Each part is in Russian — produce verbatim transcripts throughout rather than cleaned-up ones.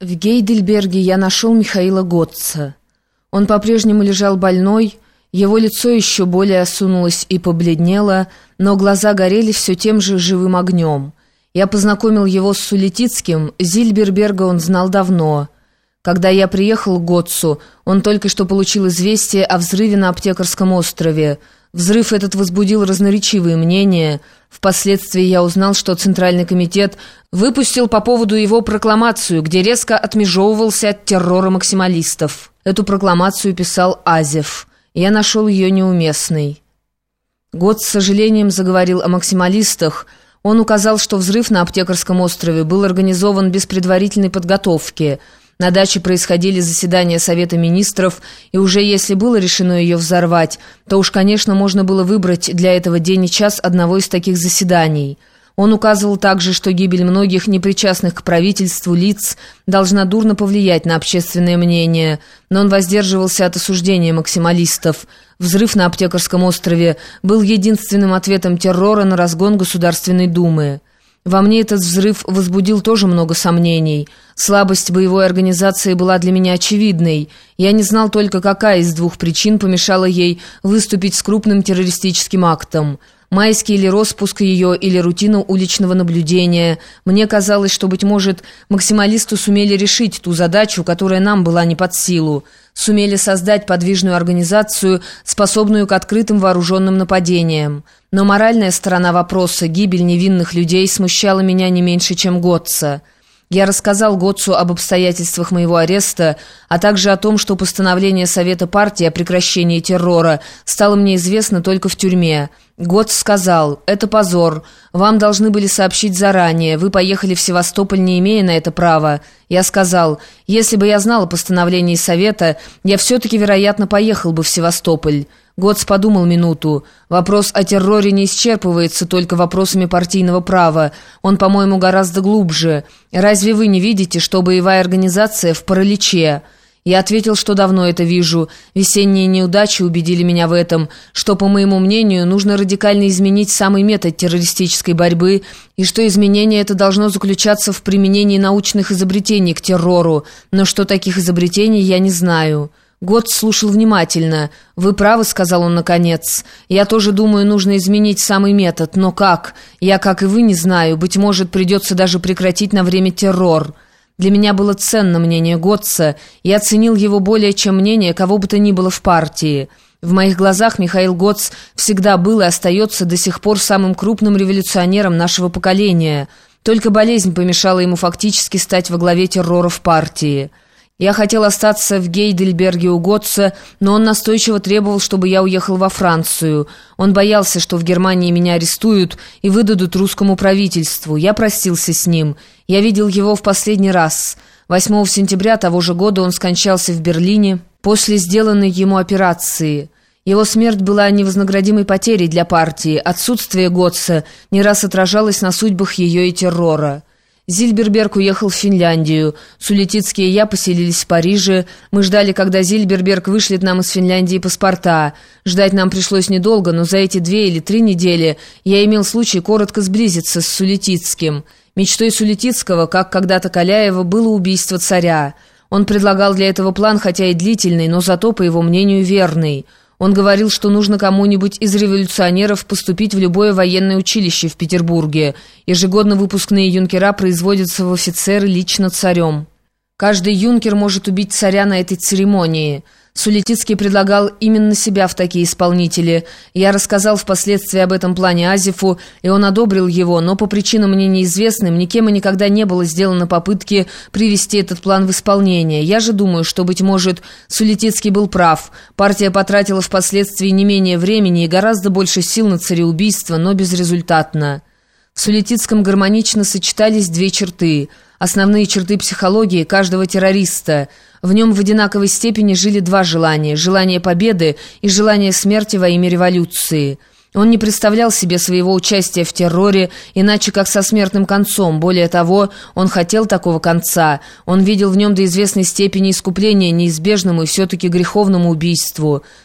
В Гейдельберге я нашел Михаила Готца. Он по-прежнему лежал больной, его лицо еще более осунулось и побледнело, но глаза горели все тем же живым огнем. Я познакомил его с Сулетицким, Зильберберга он знал давно. Когда я приехал к Готцу, он только что получил известие о взрыве на Аптекарском острове. Взрыв этот возбудил разноречивые мнения. Впоследствии я узнал, что Центральный комитет выпустил по поводу его прокламацию, где резко отмежевывался от террора максималистов. Эту прокламацию писал Азев. Я нашел ее неуместной. Готц с сожалением заговорил о максималистах. Он указал, что взрыв на Аптекарском острове был организован без предварительной подготовки. На даче происходили заседания Совета Министров, и уже если было решено ее взорвать, то уж, конечно, можно было выбрать для этого день и час одного из таких заседаний. Он указывал также, что гибель многих непричастных к правительству лиц должна дурно повлиять на общественное мнение, но он воздерживался от осуждения максималистов. Взрыв на Аптекарском острове был единственным ответом террора на разгон Государственной Думы. Во мне этот взрыв возбудил тоже много сомнений. Слабость боевой организации была для меня очевидной. Я не знал только, какая из двух причин помешала ей выступить с крупным террористическим актом. Майский или распуск ее, или рутина уличного наблюдения. Мне казалось, что, быть может, максималисты сумели решить ту задачу, которая нам была не под силу. Сумели создать подвижную организацию, способную к открытым вооруженным нападениям. Но моральная сторона вопроса, гибель невинных людей, смущала меня не меньше, чем Готца. Я рассказал Готцу об обстоятельствах моего ареста, а также о том, что постановление Совета партии о прекращении террора стало мне известно только в тюрьме. Готц сказал: «Это позор. Вам должны были сообщить заранее. Вы поехали в Севастополь, не имея на это права». Я сказал: «Если бы я знал о постановлении Совета, я все-таки, вероятно, поехал бы в Севастополь». Готц подумал минуту. «Вопрос о терроре не исчерпывается только вопросами партийного права. Он, по-моему, гораздо глубже. Разве вы не видите, что боевая организация в параличе?» Я ответил, что давно это вижу. Весенние неудачи убедили меня в этом, что, по моему мнению, нужно радикально изменить самый метод террористической борьбы, и что изменение это должно заключаться в применении научных изобретений к террору, но что таких изобретений я не знаю. Готц слушал внимательно. «Вы правы», — сказал он наконец. «Я тоже думаю, нужно изменить самый метод. Но как? Я, как и вы, не знаю. Быть может, придется даже прекратить на время террор». Для меня было ценно мнение Готца. Я оценил его более, чем мнение кого бы то ни было в партии. В моих глазах Михаил Готц всегда был и остается до сих пор самым крупным революционером нашего поколения. Только болезнь помешала ему фактически стать во главе террора в партии. Я хотел остаться в Гейдельберге у Готца, но он настойчиво требовал, чтобы я уехал во Францию. Он боялся, что в Германии меня арестуют и выдадут русскому правительству. Я простился с ним. Я видел его в последний раз. восьмого сентября того же года он скончался в Берлине после сделанной ему операции. Его смерть была невознаградимой потерей для партии. Отсутствие Готца не раз отражалось на судьбах ее и террора. Зильберберг уехал в Финляндию. Сулетицкий и я поселились в Париже. Мы ждали, когда Зильберберг вышлет нам из Финляндии паспорта. Ждать нам пришлось недолго, но за эти две или три недели я имел случай коротко сблизиться с Сулетицким. Мечтой Сулетицкого, как когда-то Каляева, было убийство царя. Он предлагал для этого план, хотя и длительный, но зато, по его мнению, верный. Он говорил, что нужно кому-нибудь из революционеров поступить в любое военное училище в Петербурге. Ежегодно выпускные юнкера производятся в офицеры лично царем. Каждый юнкер может убить царя на этой церемонии. Сулетицкий предлагал именно себя в такие исполнители. Я рассказал впоследствии об этом плане Азефу, и он одобрил его, но по причинам мне неизвестным никем и никогда не было сделано попытки привести этот план в исполнение. Я же думаю, что, быть может, Сулетицкий был прав. Партия потратила впоследствии не менее времени и гораздо больше сил на цареубийство, но безрезультатно. В Сулетицком гармонично сочетались две черты. Основные черты психологии каждого террориста. В нем в одинаковой степени жили два желания – желание победы и желание смерти во имя революции. Он не представлял себе своего участия в терроре иначе как со смертным концом. Более того, он хотел такого конца. Он видел в нем до известной степени искупление неизбежному и все-таки греховному убийству.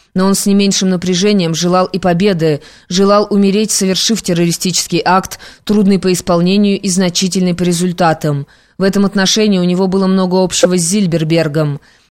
но он с не меньшим напряжением желал и победы, желал умереть, совершив террористический акт, трудный по исполнению и значительный по результатам. В этом отношении у него было много общего с Зильбербергом –